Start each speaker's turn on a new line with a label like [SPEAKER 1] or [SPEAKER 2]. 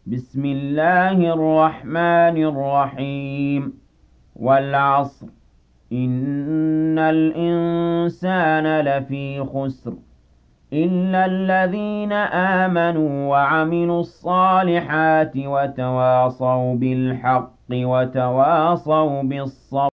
[SPEAKER 1] بسم الله الرحمن الرحيم والعصر إن الإنسان لفي خسر إلا الذين آمنوا وعملوا الصالحات وتواصوا بالحق وتواصوا بالصبر